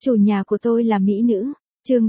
Chủ nhà của tôi là mỹ nữ. Chương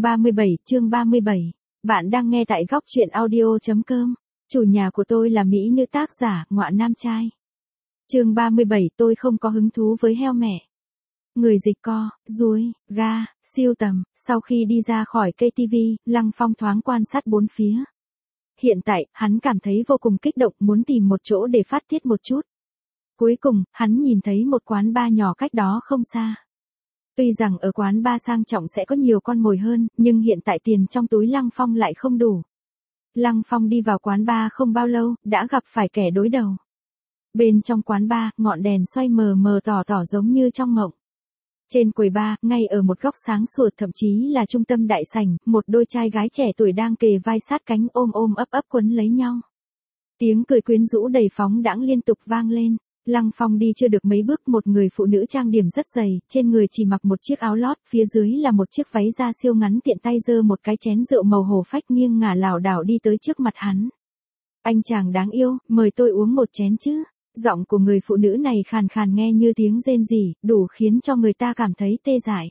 37. Bạn đang nghe tại góc truyện audio.com. Chủ nhà của tôi là mỹ nữ, tác giả Ngọa Nam Trai. Chương 37. Tôi không có hứng thú với heo mẹ. Người dịch co, ruồi, ga, siêu tầm. Sau khi đi ra khỏi cây TV, Lăng Phong thoáng quan sát bốn phía. Hiện tại, hắn cảm thấy vô cùng kích động, muốn tìm một chỗ để phát tiết một chút. Cuối cùng, hắn nhìn thấy một quán bar nhỏ cách đó không xa. Tuy rằng ở quán bar sang trọng sẽ có nhiều con mồi hơn, nhưng hiện tại tiền trong túi Lăng Phong lại không đủ. Lăng Phong đi vào quán bar không bao lâu, đã gặp phải kẻ đối đầu. Bên trong quán bar, ngọn đèn xoay mờ mờ tỏ giống như trong mộng. Trên quầy bar, ngay ở một góc sáng sủa, thậm chí là trung tâm đại sảnh, một đôi trai gái trẻ tuổi đang kề vai sát cánh, ôm ấp quấn lấy nhau. Tiếng cười quyến rũ đầy phóng đãng liên tục vang lên. Lăng Phong đi chưa được mấy bước, một người phụ nữ trang điểm rất dày, trên người chỉ mặc một chiếc áo lót, phía dưới là một chiếc váy da siêu ngắn, tiện tay giơ một cái chén rượu màu hổ phách nghiêng ngả lảo đảo đi tới trước mặt hắn. Anh chàng đáng yêu, mời tôi uống một chén chứ. Giọng của người phụ nữ này khàn khàn nghe như tiếng rên rỉ, đủ khiến cho người ta cảm thấy tê dại.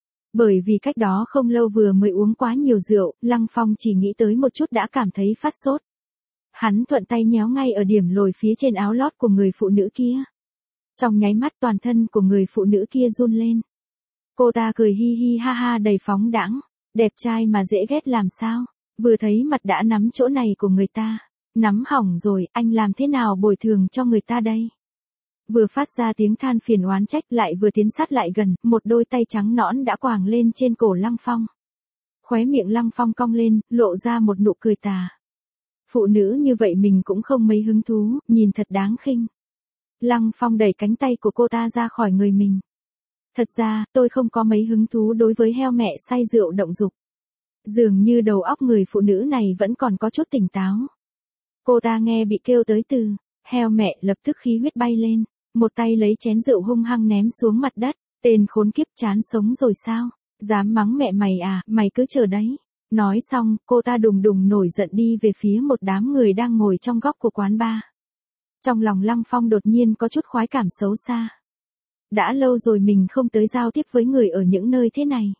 Bởi vì cách đó không lâu vừa mới uống quá nhiều rượu, Lăng Phong chỉ nghĩ tới một chút đã cảm thấy phát sốt. Hắn thuận tay nhéo ngay ở điểm lồi phía trên áo lót của người phụ nữ kia. Trong nháy mắt toàn thân của người phụ nữ kia run lên. Cô ta cười hi hi ha ha đầy phóng đãng, đẹp trai mà dễ ghét làm sao, vừa thấy mặt đã nắm chỗ này của người ta. Nắm hỏng rồi, anh làm thế nào bồi thường cho người ta đây? Vừa phát ra tiếng than phiền oán trách, lại vừa tiến sát lại gần, một đôi tay trắng nõn đã quàng lên trên cổ Lăng Phong. Khóe miệng Lăng Phong cong lên, lộ ra một nụ cười tà. Phụ nữ như vậy mình cũng không mấy hứng thú, nhìn thật đáng khinh. Lăng Phong đẩy cánh tay của cô ta ra khỏi người mình. Thật ra, tôi không có mấy hứng thú đối với heo mẹ say rượu động dục. Dường như đầu óc người phụ nữ này vẫn còn có chút tỉnh táo. Cô ta nghe bị kêu tới từ heo mẹ, lập tức khí huyết bay lên, một tay lấy chén rượu hung hăng ném xuống mặt đất. Tên khốn kiếp, chán sống rồi sao? Dám mắng mẹ mày à, mày cứ chờ đấy. Nói xong, cô ta đùng đùng nổi giận đi về phía một đám người đang ngồi trong góc của quán bar. Trong lòng Lăng Phong đột nhiên có chút khoái cảm xấu xa. Đã lâu rồi mình không tới giao tiếp với người ở những nơi thế này.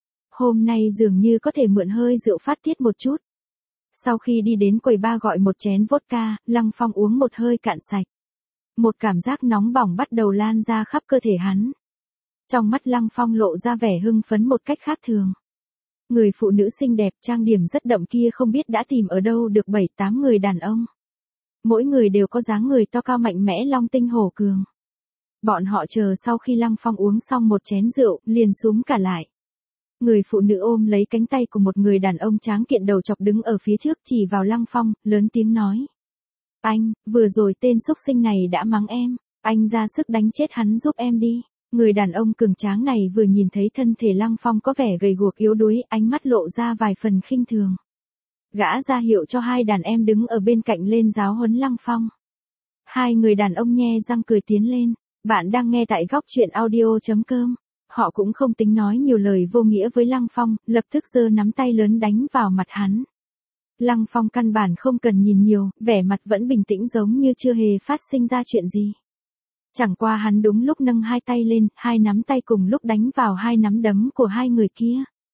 Hôm nay dường như có thể mượn hơi rượu phát tiết một chút. Sau khi đi đến quầy bar gọi một chén vodka, Lăng Phong uống một hơi cạn sạch. Một cảm giác nóng bỏng bắt đầu lan ra khắp cơ thể hắn. Trong mắt Lăng Phong lộ ra vẻ hưng phấn một cách khác thường. Người phụ nữ xinh đẹp trang điểm rất đậm kia không biết đã tìm ở đâu được 7-8 người đàn ông. Mỗi người đều có dáng người to cao mạnh mẽ, long tinh hổ cường. Bọn họ chờ sau khi Lăng Phong uống xong một chén rượu, liền xúm cả lại. Người phụ nữ ôm lấy cánh tay của một người đàn ông tráng kiện đầu chọc đứng ở phía trước, chỉ vào Lăng Phong, lớn tiếng nói. Anh, vừa rồi tên xúc sinh này đã mắng em, anh ra sức đánh chết hắn giúp em đi. Người đàn ông cường tráng này vừa nhìn thấy thân thể Lăng Phong có vẻ gầy guộc yếu đuối, ánh mắt lộ ra vài phần khinh thường. Gã ra hiệu cho hai đàn em đứng ở bên cạnh lên giáo huấn Lăng Phong. Hai người đàn ông nhe răng cười tiến lên. Bạn đang nghe tại góc truyện audio.com. Họ cũng không tính nói nhiều lời vô nghĩa với Lăng Phong, lập tức giơ nắm tay lớn đánh vào mặt hắn. Lăng Phong căn bản không cần nhìn nhiều, vẻ mặt vẫn bình tĩnh giống như chưa hề phát sinh ra chuyện gì. Chẳng qua hắn đúng lúc nâng hai tay lên, hai nắm tay cùng lúc đánh vào hai nắm đấm của hai người kia.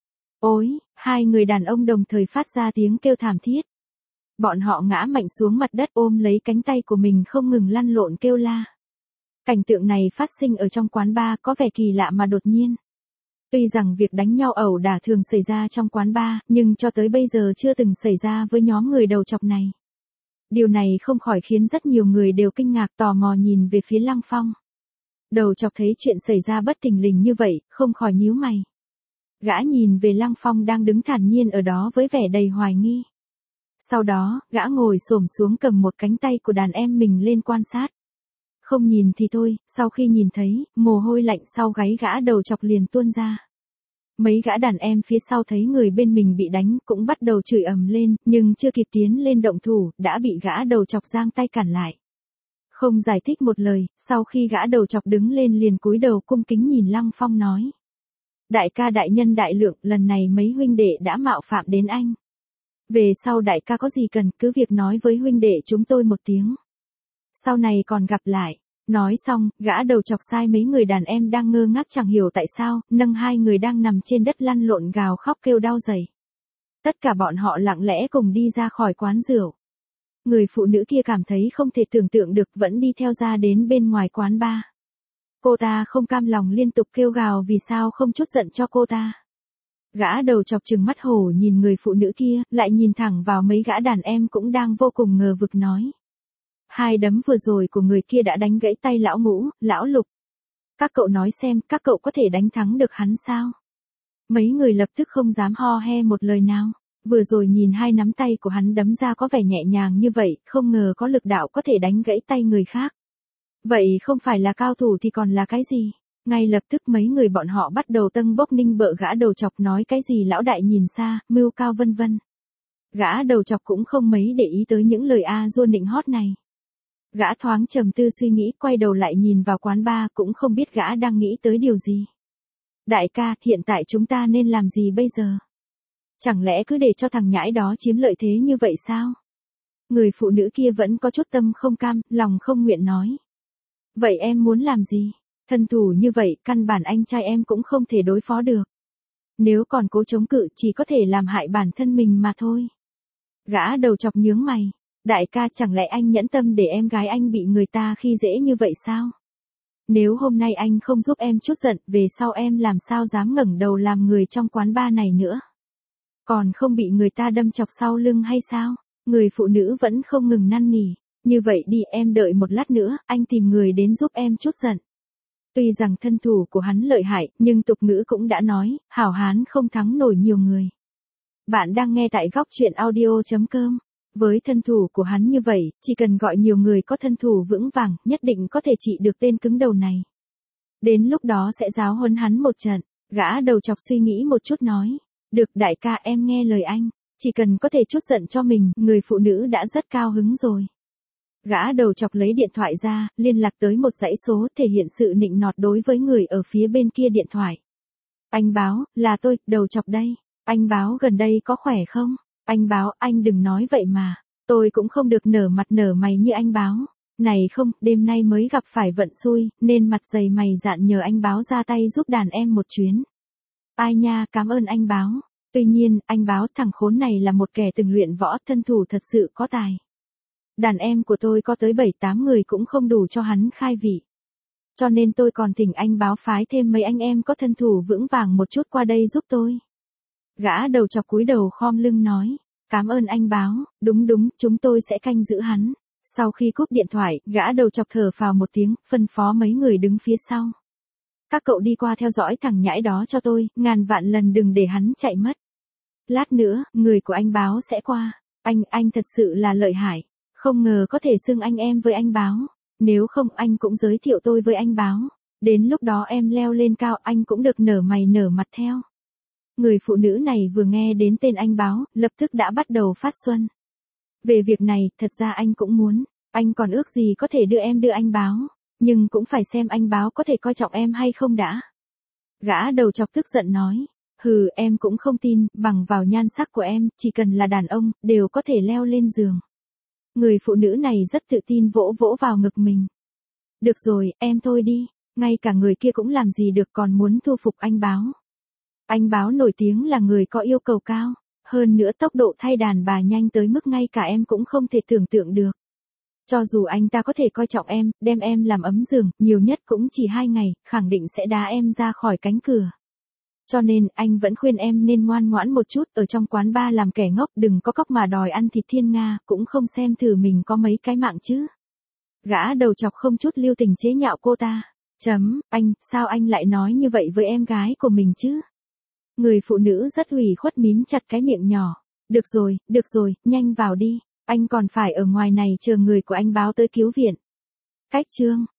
Ôi, hai người đàn ông đồng thời phát ra tiếng kêu thảm thiết. Bọn họ ngã mạnh xuống mặt đất, ôm lấy cánh tay của mình không ngừng lăn lộn kêu la. Cảnh tượng này phát sinh ở trong quán bar có vẻ kỳ lạ mà đột nhiên. Tuy rằng việc đánh nhau ẩu đả thường xảy ra trong quán bar, nhưng cho tới bây giờ chưa từng xảy ra với nhóm người đầu chọc này. Điều này không khỏi khiến rất nhiều người đều kinh ngạc tò mò nhìn về phía Lăng Phong. Đầu chọc thấy chuyện xảy ra bất thình lình như vậy, không khỏi nhíu mày. Gã nhìn về Lăng Phong đang đứng thản nhiên ở đó với vẻ đầy hoài nghi. Sau đó, gã ngồi xổm xuống cầm một cánh tay của đàn em mình lên quan sát. Không nhìn thì thôi, sau khi nhìn thấy, mồ hôi lạnh sau gáy gã đầu chọc liền tuôn ra. Mấy gã đàn em phía sau thấy người bên mình bị đánh cũng bắt đầu chửi ầm lên, nhưng chưa kịp tiến lên động thủ, đã bị gã đầu chọc giang tay cản lại. Không giải thích một lời, sau khi gã đầu chọc đứng lên liền cúi đầu cung kính nhìn Lăng Phong nói. Đại ca đại nhân đại lượng, lần này mấy huynh đệ đã mạo phạm đến anh. Về sau đại ca có gì cần cứ việc nói với huynh đệ chúng tôi một tiếng. Sau này còn gặp lại. Nói xong, gã đầu chọc sai mấy người đàn em đang ngơ ngác chẳng hiểu tại sao, nâng hai người đang nằm trên đất lăn lộn gào khóc kêu đau rầy. Tất cả bọn họ lặng lẽ cùng đi ra khỏi quán rượu. Người phụ nữ kia cảm thấy không thể tưởng tượng được vẫn đi theo ra đến bên ngoài quán bar. Cô ta không cam lòng liên tục kêu gào vì sao không chút giận cho cô ta. Gã đầu chọc trừng mắt hổ nhìn người phụ nữ kia, lại nhìn thẳng vào mấy gã đàn em cũng đang vô cùng ngờ vực nói. Hai đấm vừa rồi của người kia đã đánh gãy tay lão Ngũ, lão Lục. Các cậu nói xem, các cậu có thể đánh thắng được hắn sao? Mấy người lập tức không dám ho he một lời nào. Vừa rồi nhìn hai nắm tay của hắn đấm ra có vẻ nhẹ nhàng như vậy, không ngờ có lực đạo có thể đánh gãy tay người khác. Vậy không phải là cao thủ thì còn là cái gì? Ngay lập tức mấy người bọn họ bắt đầu tâng bốc ninh bợ gã đầu chọc nói cái gì lão đại nhìn xa, mưu cao vân vân. Gã đầu chọc cũng không mấy để ý tới những lời dua nịnh hót này. Gã thoáng trầm tư suy nghĩ, quay đầu lại nhìn vào quán bar cũng không biết gã đang nghĩ tới điều gì. Đại ca, hiện tại chúng ta nên làm gì bây giờ? Chẳng lẽ cứ để cho thằng nhãi đó chiếm lợi thế như vậy sao? Người phụ nữ kia vẫn có chút tâm không cam, lòng không nguyện nói. Vậy em muốn làm gì? Thân thủ như vậy, căn bản anh trai em cũng không thể đối phó được. Nếu còn cố chống cự chỉ có thể làm hại bản thân mình mà thôi. Gã đầu chọc nhướng mày. Đại ca, chẳng lẽ anh nhẫn tâm để em gái anh bị người ta khi dễ như vậy sao? Nếu hôm nay anh không giúp em chút giận, về sau em làm sao dám ngẩng đầu làm người trong quán bar này nữa? Còn không bị người ta đâm chọc sau lưng hay sao? Người phụ nữ vẫn không ngừng năn nỉ. Như vậy đi, em đợi một lát nữa, anh tìm người đến giúp em chút giận. Tuy rằng thân thủ của hắn lợi hại, nhưng tục ngữ cũng đã nói, hảo hán không thắng nổi nhiều người. Bạn đang nghe tại góc truyện audio.com. Với thân thủ của hắn như vậy, chỉ cần gọi nhiều người có thân thủ vững vàng, nhất định có thể trị được tên cứng đầu này. Đến lúc đó sẽ giáo huấn hắn một trận. Gã đầu chọc suy nghĩ một chút nói. Được đại ca, em nghe lời anh. Chỉ cần có thể chút giận cho mình, người phụ nữ đã rất cao hứng rồi. Gã đầu chọc lấy điện thoại ra, liên lạc tới một dãy số thể hiện sự nịnh nọt đối với người ở phía bên kia điện thoại. Anh Báo, là tôi, đầu chọc đây. Anh Báo gần đây có khỏe không? Anh Báo, anh đừng nói vậy mà. Tôi cũng không được nở mặt nở mày như anh Báo. Này không, đêm nay mới gặp phải vận xui, nên mặt dày mày dạn nhờ anh Báo ra tay giúp đàn em một chuyến. Ai nha, cảm ơn anh Báo. Tuy nhiên, anh Báo, thằng khốn này là một kẻ từng luyện võ, thân thủ thật sự có tài. Đàn em của tôi có tới 7-8 người cũng không đủ cho hắn khai vị. Cho nên tôi còn thỉnh anh Báo phái thêm mấy anh em có thân thủ vững vàng một chút qua đây giúp tôi. Gã đầu chọc cúi đầu khom lưng nói. Cảm ơn anh Báo, đúng, chúng tôi sẽ canh giữ hắn. Sau khi cúp điện thoại, gã đầu chọc thở phào một tiếng, phân phó mấy người đứng phía sau. Các cậu đi qua theo dõi thằng nhãi đó cho tôi, ngàn vạn lần đừng để hắn chạy mất. Lát nữa, người của anh Báo sẽ qua. Anh thật sự là lợi hại. Không ngờ có thể xưng anh em với anh Báo. Nếu không anh cũng giới thiệu tôi với anh Báo. Đến lúc đó em leo lên cao anh cũng được nở mày nở mặt theo. Người phụ nữ này vừa nghe đến tên anh Báo, lập tức đã bắt đầu phát xuân. Về việc này, thật ra anh cũng muốn. Anh còn ước gì có thể đưa anh Báo. Nhưng cũng phải xem anh Báo có thể coi trọng em hay không đã. Gã đầu chọc tức giận nói. Hừ, em cũng không tin, bằng vào nhan sắc của em, chỉ cần là đàn ông, đều có thể leo lên giường. Người phụ nữ này rất tự tin vỗ vỗ vào ngực mình. Được rồi, em thôi đi, ngay cả người kia cũng làm gì được còn muốn thu phục anh Báo. Anh Báo nổi tiếng là người có yêu cầu cao, hơn nữa tốc độ thay đàn bà nhanh tới mức ngay cả em cũng không thể tưởng tượng được. Cho dù anh ta có thể coi trọng em, đem em làm ấm giường, nhiều nhất cũng chỉ 2 ngày, khẳng định sẽ đá em ra khỏi cánh cửa. Cho nên, anh vẫn khuyên em nên ngoan ngoãn một chút, ở trong quán bar làm kẻ ngốc, đừng có cóc mà đòi ăn thịt thiên nga, cũng không xem thử mình có mấy cái mạng chứ. Gã đầu chọc không chút lưu tình chế nhạo cô ta. Anh, sao anh lại nói như vậy với em gái của mình chứ? Người phụ nữ rất ủy khuất mím chặt cái miệng nhỏ. Được rồi, nhanh vào đi. Anh còn phải ở ngoài này chờ người của anh Báo tới cứu viện. Cách chương